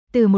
Từ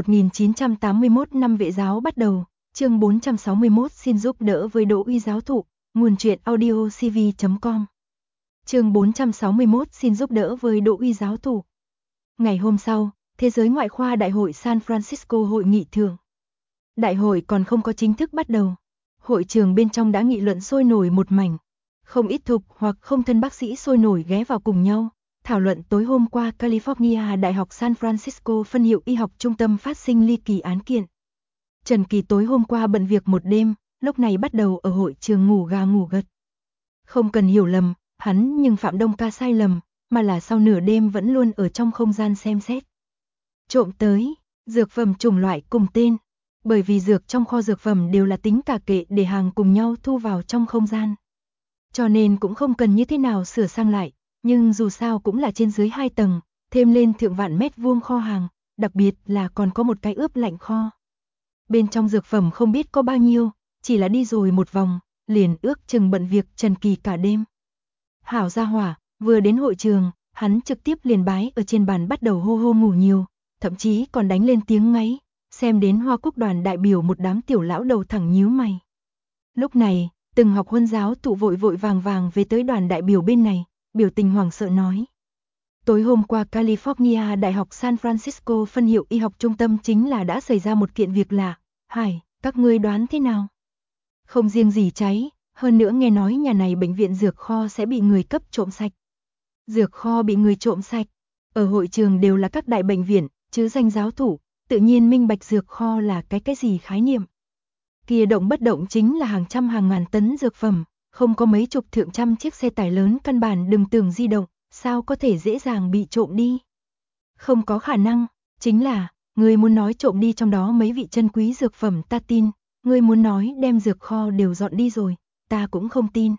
1981 năm vệ giáo bắt đầu, chương 461 xin giúp đỡ với Đỗ Uy giáo thụ, nguồn truyện audio cv.com. Chương 461 xin giúp đỡ với Đỗ Uy giáo thụ. Ngày hôm sau, Thế giới ngoại khoa đại hội San Francisco hội nghị thường. Đại hội còn không có chính thức bắt đầu. Hội trường bên trong đã nghị luận sôi nổi một mảnh. Không ít thục hoặc không thân bác sĩ sôi nổi ghé vào cùng nhau, thảo luận tối hôm qua California Đại học San Francisco phân hiệu y học trung tâm phát sinh ly kỳ án kiện. Trần Kỳ tối hôm qua bận việc một đêm, lúc này bắt đầu ở hội trường ngủ gà ngủ gật. Không cần hiểu lầm, hắn nhưng Phạm Đông Ca sai lầm, mà là sau nửa đêm vẫn luôn ở trong không gian xem xét. Trộm tới, dược phẩm chủng loại cùng tên, bởi vì dược trong kho dược phẩm đều là tính cả kệ để hàng cùng nhau thu vào trong không gian. Cho nên cũng không cần như thế nào sửa sang lại, nhưng dù sao cũng là trên dưới 2 tầng, thêm lên thượng vạn mét vuông kho hàng, đặc biệt là còn có một cái ướp lạnh kho. Bên trong dược phẩm không biết có bao nhiêu, chỉ là đi rồi một vòng, liền ước chừng bận việc Trần Kỳ cả đêm. Hảo gia hỏa, vừa đến hội trường, hắn trực tiếp liền bái ở trên bàn bắt đầu hô hô ngủ nhiều, thậm chí còn đánh lên tiếng ngáy, xem đến Hoa Quốc đoàn đại biểu một đám tiểu lão đầu thẳng nhíu mày. Lúc này, từng học huân giáo tụ vội vội vàng vàng về tới đoàn đại biểu bên này, biểu tình hoảng sợ nói. Tối hôm qua California Đại học San Francisco phân hiệu y học trung tâm chính là đã xảy ra một kiện việc lạ. Hải, các ngươi đoán thế nào? Không riêng gì cháy, hơn nữa nghe nói nhà này bệnh viện dược kho sẽ bị người cấp trộm sạch. Dược kho bị người trộm sạch, ở hội trường đều là các đại bệnh viện, chứ danh giáo thủ, tự nhiên minh bạch dược kho là cái gì khái niệm. Kia động bất động chính là hàng trăm hàng ngàn tấn dược phẩm, không có mấy chục thượng trăm chiếc xe tải lớn căn bản đừng tưởng di động, sao có thể dễ dàng bị trộm đi. Không có khả năng, chính là, người muốn nói trộm đi trong đó mấy vị chân quý dược phẩm ta tin, người muốn nói đem dược kho đều dọn đi rồi, ta cũng không tin.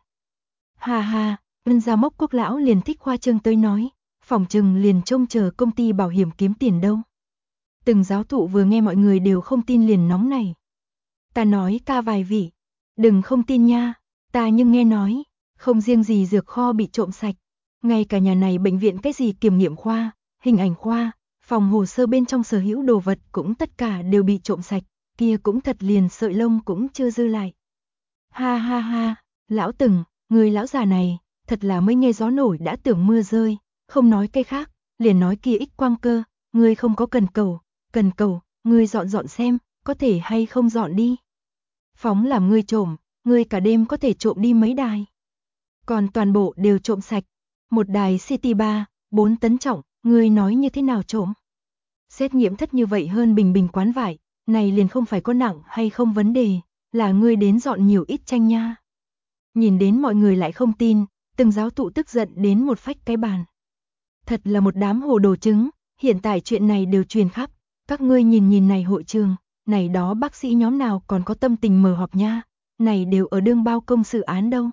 Ha ha, Ân Gia Mốc Quốc lão liền thích khoa trương tới nói, phỏng chừng liền trông chờ công ty bảo hiểm kiếm tiền đâu. Từng giáo thụ vừa nghe mọi người đều không tin liền nóng này. Ta nói ca vài vị, đừng không tin nha, ta nhưng nghe nói, không riêng gì dược kho bị trộm sạch, ngay cả nhà này bệnh viện cái gì kiểm nghiệm khoa, hình ảnh khoa, phòng hồ sơ bên trong sở hữu đồ vật cũng tất cả đều bị trộm sạch, kia cũng thật liền sợi lông cũng chưa dư lại. Ha ha ha, lão Từng, người lão già này, thật là mới nghe gió nổi đã tưởng mưa rơi, không nói cái khác, liền nói kia ích quang cơ, ngươi không có cần cầu, ngươi dọn xem, có thể hay không dọn đi. Phóng làm ngươi trộm, ngươi cả đêm có thể trộm đi mấy đài. Còn toàn bộ đều trộm sạch, một đài City 3, 4 tấn trọng, ngươi nói như thế nào trộm? Xét nghiệm thất như vậy hơn bình quán vải, này liền không phải có nặng hay không vấn đề, là ngươi đến dọn nhiều ít tranh nha. Nhìn đến mọi người lại không tin, từng giáo tụ tức giận đến một phách cái bàn. Thật là một đám hồ đồ trứng, hiện tại chuyện này đều truyền khắp, các ngươi nhìn này hội trường, này đó bác sĩ nhóm nào còn có tâm tình mở họp nha, này đều ở đương bao công sự án đâu.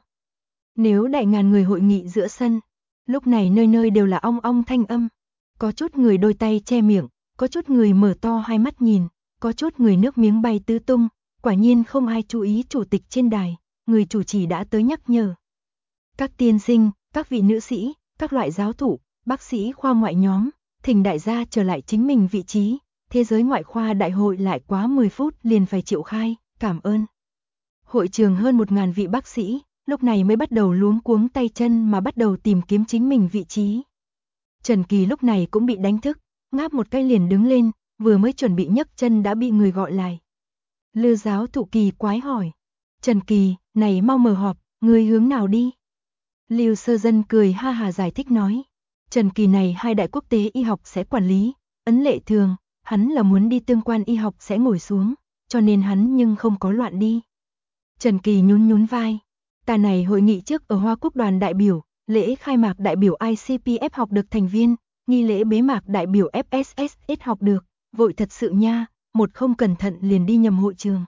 Nếu đại ngàn người hội nghị giữa sân, lúc này nơi nơi đều là ong ong thanh âm, có chút người đôi tay che miệng, có chút người mở to hai mắt nhìn, có chút người nước miếng bay tứ tung, quả nhiên không ai chú ý chủ tịch trên đài, người chủ trì đã tới nhắc nhở. Các tiên sinh, các vị nữ sĩ, các loại giáo thụ, bác sĩ khoa ngoại nhóm, thỉnh đại gia trở lại chính mình vị trí, thế giới ngoại khoa đại hội lại quá 10 phút liền phải triệu khai, cảm ơn. Hội trường hơn 1000 vị bác sĩ, lúc này mới bắt đầu luống cuống tay chân mà bắt đầu tìm kiếm chính mình vị trí. Trần Kỳ lúc này cũng bị đánh thức, ngáp một cái liền đứng lên, vừa mới chuẩn bị nhấc chân đã bị người gọi lại. Lư giáo thụ kỳ quái hỏi, Trần Kỳ, này mau mở họp, người hướng nào đi? Lưu Sơ Dân cười ha hà giải thích nói, Trần Kỳ này hai đại quốc tế y học sẽ quản lý, ấn lệ thường, hắn là muốn đi tương quan y học sẽ ngồi xuống, cho nên hắn nhưng không có loạn đi. Trần Kỳ nhún vai, ta này hội nghị trước ở Hoa Quốc đoàn đại biểu, lễ khai mạc đại biểu ICPF học được thành viên, nghi lễ bế mạc đại biểu FSSS học được, vội thật sự nha, một không cẩn thận liền đi nhầm hội trường.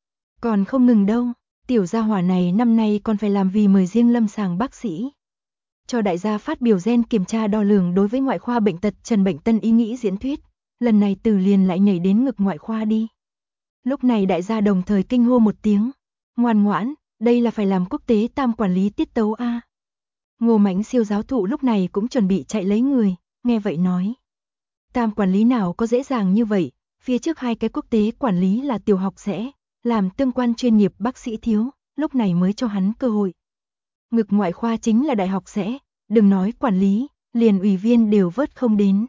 Còn không ngừng đâu, tiểu gia hỏa này năm nay còn phải làm vì mời riêng lâm sàng bác sĩ. Cho đại gia phát biểu gen kiểm tra đo lường đối với ngoại khoa bệnh tật Trần Bệnh Tân ý nghĩ diễn thuyết, lần này từ liền lại nhảy đến ngực ngoại khoa đi. Lúc này đại gia đồng thời kinh hô một tiếng, ngoan ngoãn, đây là phải làm quốc tế tam quản lý tiết tấu a. Ngô Mãnh Siêu giáo thụ lúc này cũng chuẩn bị chạy lấy người, nghe vậy nói. Tam quản lý nào có dễ dàng như vậy, Phía trước 2 cái quốc tế quản lý là tiểu học sẽ, làm tương quan chuyên nghiệp bác sĩ thiếu, lúc này mới cho hắn cơ hội. Ngực ngoại khoa chính là đại học sẽ, đừng nói quản lý, liền ủy viên đều vớt không đến.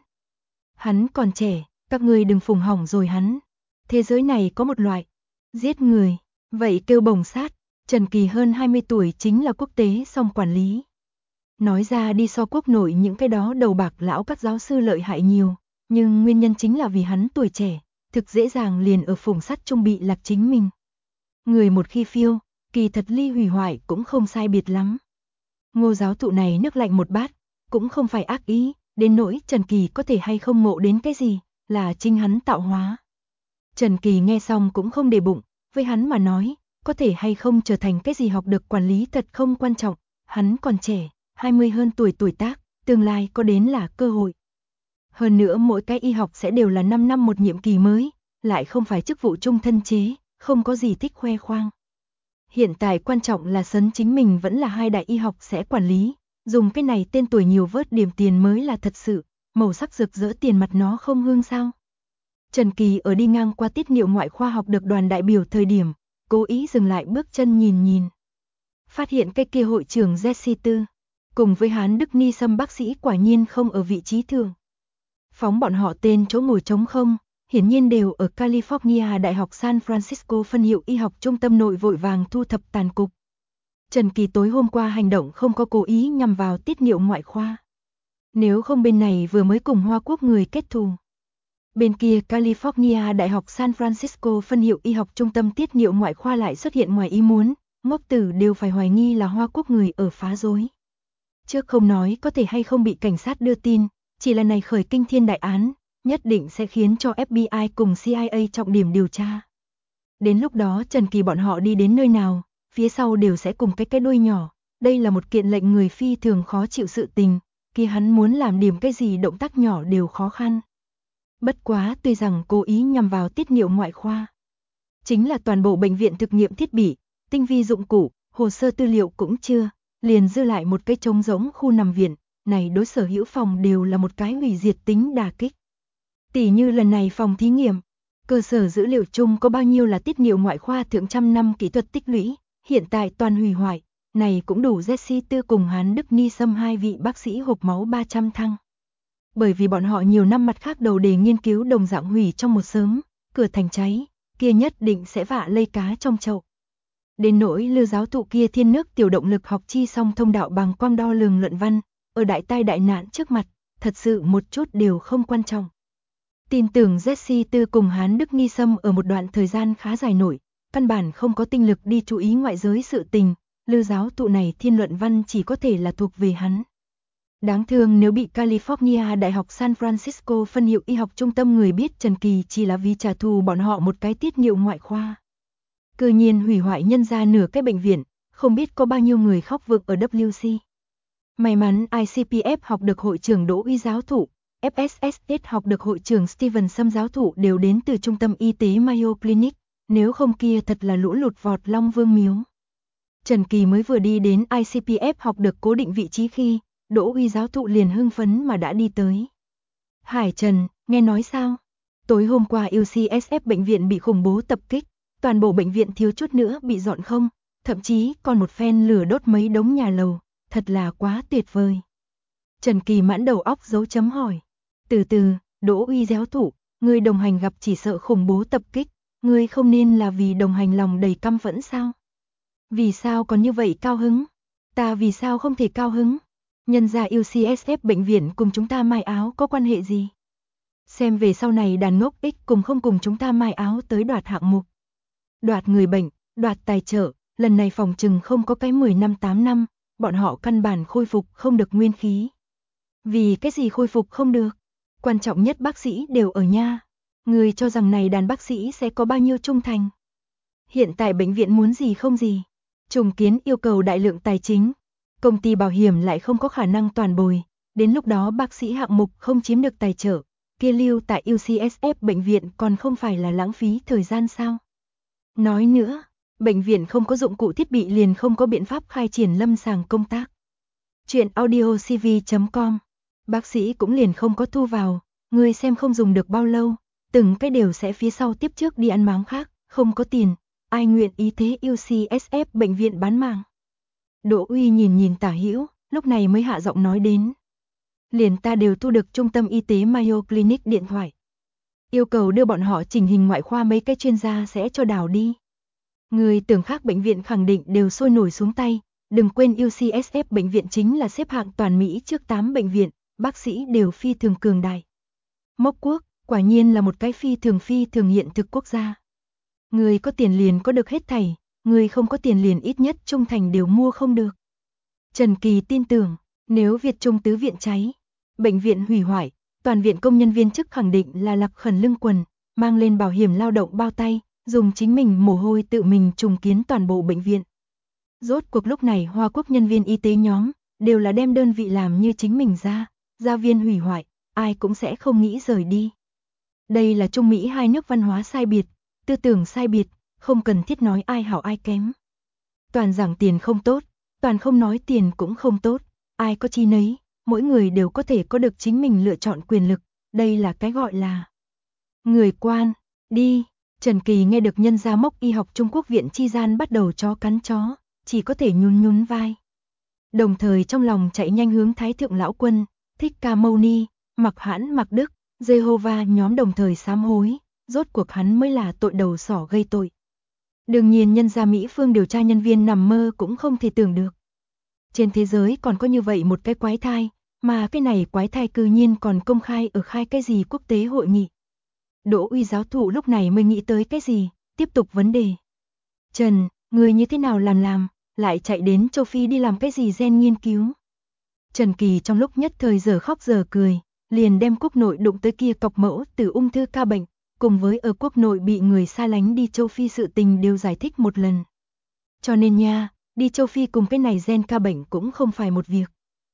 Hắn còn trẻ, các người đừng phùng hỏng rồi hắn. Thế giới này có một loại, giết người, vậy kêu bồng sát. Trần Kỳ hơn 20 tuổi chính là quốc tế song quản lý. Nói ra đi so quốc nội những cái đó đầu bạc lão các giáo sư lợi hại nhiều, nhưng nguyên nhân chính là vì hắn tuổi trẻ, thực dễ dàng liền ở phùng sắt trung bị lạc chính mình. Người một khi phiêu, kỳ thật ly hủy hoại cũng không sai biệt lắm. Ngô giáo thụ này nước lạnh một bát, cũng không phải ác ý, đến nỗi Trần Kỳ có thể hay không ngộ đến cái gì, là chính hắn tạo hóa. Trần Kỳ nghe xong cũng không để bụng, với hắn mà nói, có thể hay không trở thành cái gì học được quản lý thật không quan trọng, hắn còn trẻ, 20 hơn tuổi tác, tương lai có đến là cơ hội. Hơn nữa mỗi cái y học sẽ đều là 5 năm một nhiệm kỳ mới, lại không phải chức vụ trung thân chế, không có gì thích khoe khoang. Hiện tại quan trọng là sấn chính mình vẫn là 2 đại y học sẽ quản lý, dùng cái này tên tuổi nhiều vớt điểm tiền mới là thật sự, màu sắc rực rỡ tiền mặt nó không hương sao. Trần Kỳ ở đi ngang qua tiết niệu ngoại khoa học được đoàn đại biểu thời điểm, cố ý dừng lại bước chân nhìn. Phát hiện cái kia hội trưởng Jesse Tư, cùng với Hán Đức Ni Sâm bác sĩ quả nhiên không ở vị trí thường. Phóng bọn họ tên chỗ ngồi trống không, hiển nhiên đều ở California Đại học San Francisco phân hiệu y học trung tâm nội vội vàng thu thập tàn cục. Trần Kỳ tối hôm qua hành động không có cố ý nhằm vào tiết niệu ngoại khoa. Nếu không bên này vừa mới cùng Hoa Quốc người kết thù. Bên kia California Đại học San Francisco phân hiệu y học trung tâm tiết niệu ngoại khoa lại xuất hiện ngoài ý muốn, ngốc tử đều phải hoài nghi là Hoa Quốc người ở phá rối. Trước không nói có thể hay không bị cảnh sát đưa tin, chỉ là này khởi kinh thiên đại án, nhất định sẽ khiến cho FBI cùng CIA trọng điểm điều tra. Đến lúc đó Trần Kỳ bọn họ đi đến nơi nào, phía sau đều sẽ cùng cái đuôi nhỏ, đây là một kiện lệnh người phi thường khó chịu sự tình, khi hắn muốn làm điểm cái gì động tác nhỏ đều khó khăn. Bất quá tuy rằng cố ý nhằm vào tiết niệu ngoại khoa, chính là toàn bộ bệnh viện thực nghiệm thiết bị, tinh vi dụng cụ, hồ sơ tư liệu cũng chưa, liền dư lại một cái trống rỗng khu nằm viện, này đối sở hữu phòng đều là một cái hủy diệt tính đả kích. Tỷ như lần này phòng thí nghiệm, cơ sở dữ liệu chung có bao nhiêu là tiết niệu ngoại khoa thượng trăm năm kỹ thuật tích lũy, hiện tại toàn hủy hoại, này cũng đủ Jesse Tư cùng Hán Đức Ni Sâm 2 vị bác sĩ hộp máu 300 thăng. Bởi vì bọn họ nhiều năm mặt khác đầu đề nghiên cứu đồng dạng hủy trong một sớm, cửa thành cháy, kia nhất định sẽ vạ lây cá trong chậu. Đến nỗi Lưu giáo thụ kia thiên nước tiểu động lực học chi song thông đạo bằng quang đo lường luận văn, ở đại tai đại nạn trước mặt, thật sự một chút đều không quan trọng. Tin tưởng Jesse Tư cùng Hán Đức Ni Sâm ở một đoạn thời gian khá dài nổi, căn bản không có tinh lực đi chú ý ngoại giới sự tình, Lưu giáo thụ này thiên luận văn chỉ có thể là thuộc về hắn. Đáng thương nếu bị California Đại học San Francisco phân hiệu y học trung tâm người biết Trần Kỳ chỉ là vì trả thù bọn họ một cái tiết niệu ngoại khoa. Cư nhiên hủy hoại nhân ra nửa cái bệnh viện, không biết có bao nhiêu người khóc vực ở WC. May mắn ICPF học được hội trưởng Đỗ Uy giáo thụ, FSSS học được hội trưởng Steven Sâm giáo thụ đều đến từ trung tâm y tế Mayo Clinic, nếu không kia thật là lũ lụt vọt Long Vương miếu. Trần Kỳ mới vừa đi đến ICPF học được cố định vị trí khi, Đỗ Uy giáo thụ liền hưng phấn mà đã đi tới. Hải Trần, nghe nói sao? Tối hôm qua UCSF bệnh viện bị khủng bố tập kích, toàn bộ bệnh viện thiếu chút nữa bị dọn không, thậm chí còn một phen lửa đốt mấy đống nhà lầu, thật là quá tuyệt vời. Trần Kỳ mãn đầu óc dấu chấm hỏi. Từ từ, Đỗ Uy giáo thụ, người đồng hành gặp chỉ sợ khủng bố tập kích, người không nên là vì đồng hành lòng đầy căm phẫn sao? Vì sao còn như vậy cao hứng? Ta vì sao không thể cao hứng? Nhân ra UCSF bệnh viện cùng chúng ta mai áo có quan hệ gì? Xem về sau này đàn ngốc ích cùng không cùng chúng ta mai áo tới đoạt hạng mục. Đoạt người bệnh, đoạt tài trợ, lần này phòng trừng không có cái 10 năm 8 năm, bọn họ căn bản khôi phục không được nguyên khí. Vì cái gì khôi phục không được? Quan trọng nhất bác sĩ đều ở nha. Người cho rằng này đàn bác sĩ sẽ có bao nhiêu trung thành? Hiện tại bệnh viện muốn gì không gì? Trùng kiến yêu cầu đại lượng tài chính. Công ty bảo hiểm lại không có khả năng toàn bồi. Đến lúc đó bác sĩ hạng mục không chiếm được tài trợ. Kia lưu tại UCSF bệnh viện còn không phải là lãng phí thời gian sao? Nói nữa, bệnh viện không có dụng cụ thiết bị liền không có biện pháp khai triển lâm sàng công tác. Chuyện audiocv.com. Bác sĩ cũng liền không có thu vào, người xem không dùng được bao lâu, từng cái đều sẽ phía sau tiếp trước đi ăn máng khác, không có tiền, ai nguyện ý thế UCSF bệnh viện bán mạng. Đỗ Uy nhìn Tả Hữu, lúc này mới hạ giọng nói đến. Liền ta đều thu được trung tâm y tế Mayo Clinic điện thoại. Yêu cầu đưa bọn họ chỉnh hình ngoại khoa mấy cái chuyên gia sẽ cho đào đi. Người tưởng khác bệnh viện khẳng định đều sôi nổi xuống tay, đừng quên UCSF bệnh viện chính là xếp hạng toàn Mỹ trước 8 bệnh viện, bác sĩ đều phi thường cường đại. Mốc quốc, quả nhiên là một cái phi thường hiện thực quốc gia. Người có tiền liền có được hết thảy, người không có tiền liền ít nhất trung thành đều mua không được. Trần Kỳ tin tưởng, nếu Việt Trung tứ viện cháy, bệnh viện hủy hoại, toàn viện công nhân viên chức khẳng định là lặc khẩn lưng quần, mang lên bảo hiểm lao động bao tay, dùng chính mình mồ hôi tự mình trùng kiến toàn bộ bệnh viện. Rốt cuộc lúc này Hoa Quốc nhân viên y tế nhóm, đều là đem đơn vị làm như chính mình ra, gia viên hủy hoại, ai cũng sẽ không nghĩ rời đi. Đây là Trung Mỹ hai nước văn hóa sai biệt, tư tưởng sai biệt, không cần thiết nói ai hảo ai kém. Toàn giảng tiền không tốt, toàn không nói tiền cũng không tốt, ai có chi nấy, mỗi người đều có thể có được chính mình lựa chọn quyền lực, đây là cái gọi là người quan, đi. Trần Kỳ nghe được nhân gia mốc y học Trung Quốc viện chi gian bắt đầu chó cắn chó, chỉ có thể nhún vai. Đồng thời trong lòng chạy nhanh hướng Thái Thượng Lão Quân, Thích Ca Mâu Ni, Mặc Hãn Mặc Đức, Jehovah nhóm đồng thời sám hối, rốt cuộc hắn mới là tội đầu sỏ gây tội. Đương nhiên nhân gia Mỹ phương điều tra nhân viên nằm mơ cũng không thể tưởng được. Trên thế giới còn có như vậy một cái quái thai, mà cái này quái thai cư nhiên còn công khai ở khai cái gì quốc tế hội nghị. Đỗ Uy giáo thụ lúc này mới nghĩ tới cái gì, tiếp tục vấn đề. Trần, người như thế nào làm, lại chạy đến châu Phi đi làm cái gì gen nghiên cứu. Trần Kỳ trong lúc nhất thời giờ khóc giờ cười, liền đem quốc nội đụng tới kia cọc mẫu từ ung thư ca bệnh, cùng với ở quốc nội bị người xa lánh đi châu Phi sự tình đều giải thích một lần. Cho nên nha, đi châu Phi cùng cái này gen ca bệnh cũng không phải một việc.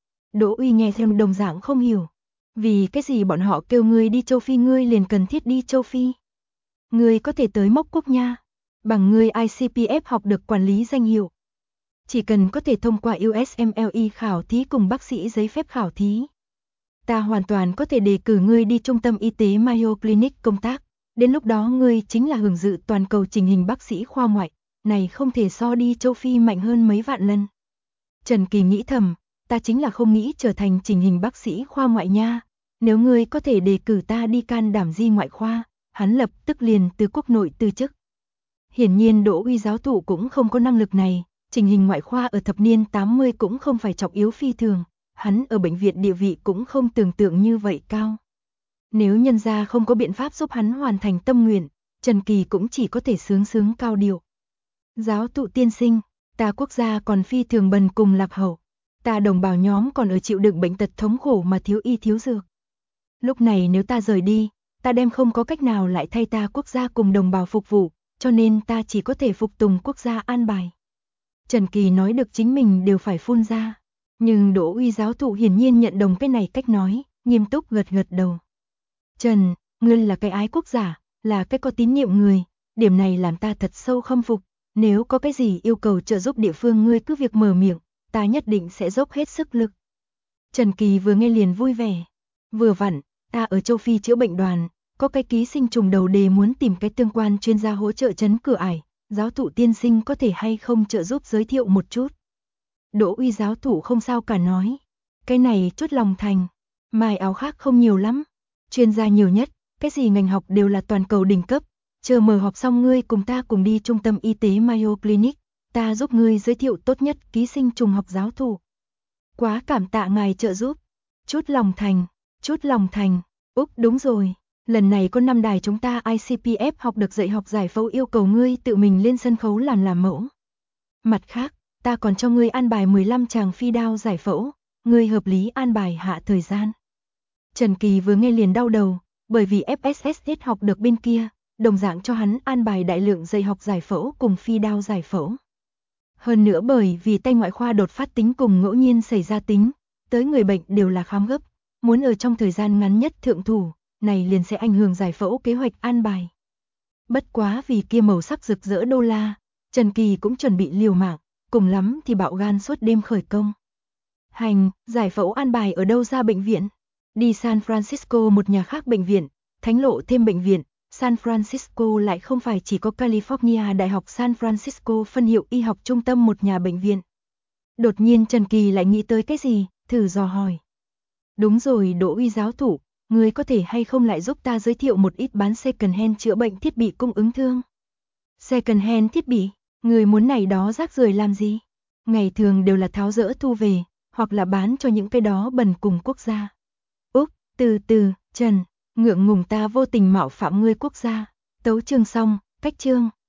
Đỗ Uy nghe theo đồng dạng không hiểu. Vì cái gì bọn họ kêu ngươi đi châu Phi ngươi liền cần thiết đi châu Phi. Ngươi có thể tới mốc quốc nha, bằng ngươi ICPF học được quản lý danh hiệu. Chỉ cần có thể thông qua USMLE khảo thí cùng bác sĩ giấy phép khảo thí. Ta hoàn toàn có thể đề cử ngươi đi trung tâm y tế Mayo Clinic công tác, đến lúc đó ngươi chính là hưởng dự toàn cầu chỉnh hình bác sĩ khoa ngoại, này không thể so đi châu Phi mạnh hơn mấy vạn lần. Trần Kỳ nghĩ thầm, ta chính là không nghĩ trở thành chỉnh hình bác sĩ khoa ngoại nha, nếu ngươi có thể đề cử ta đi can đảm di ngoại khoa, hắn lập tức liền từ quốc nội từ chức. Hiển nhiên Đỗ Uy giáo thụ cũng không có năng lực này, chỉnh hình ngoại khoa ở thập niên 80 cũng không phải trọng yếu phi thường, hắn ở bệnh viện địa vị cũng không tưởng tượng như vậy cao. Nếu nhân gia không có biện pháp giúp hắn hoàn thành tâm nguyện, Trần Kỳ cũng chỉ có thể sướng cao điệu. Giáo thụ tiên sinh, ta quốc gia còn phi thường bần cùng lạc hậu, ta đồng bào nhóm còn ở chịu đựng bệnh tật thống khổ mà thiếu y thiếu dược. Lúc này nếu ta rời đi, ta đem không có cách nào lại thay ta quốc gia cùng đồng bào phục vụ, cho nên ta chỉ có thể phục tùng quốc gia an bài. Trần Kỳ nói được chính mình đều phải phun ra, nhưng Đỗ Uy giáo thụ hiển nhiên nhận đồng cái này cách nói, nghiêm túc gật đầu. Trần, ngươi là cái ái quốc giả, là cái có tín nhiệm người, điểm này làm ta thật sâu khâm phục, nếu có cái gì yêu cầu trợ giúp địa phương ngươi cứ việc mở miệng, ta nhất định sẽ dốc hết sức lực. Trần Kỳ vừa nghe liền vui vẻ, vừa vặn, ta ở châu Phi chữa bệnh đoàn, có cái ký sinh trùng đầu đề muốn tìm cái tương quan chuyên gia hỗ trợ chấn cửa ải, giáo thụ tiên sinh có thể hay không trợ giúp giới thiệu một chút. Đỗ Uy giáo thụ không sao cả nói, cái này chốt lòng thành, mài áo khác không nhiều lắm, chuyên gia nhiều nhất, cái gì ngành học đều là toàn cầu đỉnh cấp, chờ mở họp xong ngươi cùng ta cùng đi trung tâm y tế Mayo Clinic, ta giúp ngươi giới thiệu tốt nhất ký sinh trùng học giáo thụ. Quá cảm tạ ngài trợ giúp, chút lòng thành, Úc đúng rồi, lần này có 5 đài chúng ta ICPF học được dạy học giải phẫu yêu cầu ngươi tự mình lên sân khấu làm mẫu. Mặt khác, ta còn cho ngươi an bài 15 chàng phi đao giải phẫu, ngươi hợp lý an bài hạ thời gian. Trần Kỳ vừa nghe liền đau đầu, bởi vì FSS hết học được bên kia, đồng dạng cho hắn an bài đại lượng dạy học giải phẫu cùng phi đao giải phẫu. Hơn nữa bởi vì tay ngoại khoa đột phát tính cùng ngẫu nhiên xảy ra tính, tới người bệnh đều là khám gấp, muốn ở trong thời gian ngắn nhất thượng thủ, này liền sẽ ảnh hưởng giải phẫu kế hoạch an bài. Bất quá vì kia màu sắc rực rỡ đô la, Trần Kỳ cũng chuẩn bị liều mạng, cùng lắm thì bạo gan suốt đêm khởi công. Giải phẫu an bài ở đâu ra bệnh viện? Đi San Francisco một nhà khác bệnh viện, Thánh Lộ thêm bệnh viện, San Francisco lại không phải chỉ có California Đại học San Francisco phân hiệu y học trung tâm một nhà bệnh viện. Đột nhiên Trần Kỳ lại nghĩ tới cái gì, thử dò hỏi. Đúng rồi Đỗ Uy giáo thụ, người có thể hay không lại giúp ta giới thiệu một ít bán second hand chữa bệnh thiết bị cung ứng thương? Second hand thiết bị, người muốn này đó rác rưởi làm gì? Ngày thường đều là tháo dỡ thu về, hoặc là bán cho những cái đó bần cùng quốc gia. Úc, từ từ, Trần, ngượng ngùng ta vô tình mạo phạm ngươi quốc gia. Tấu chương xong, cách chương.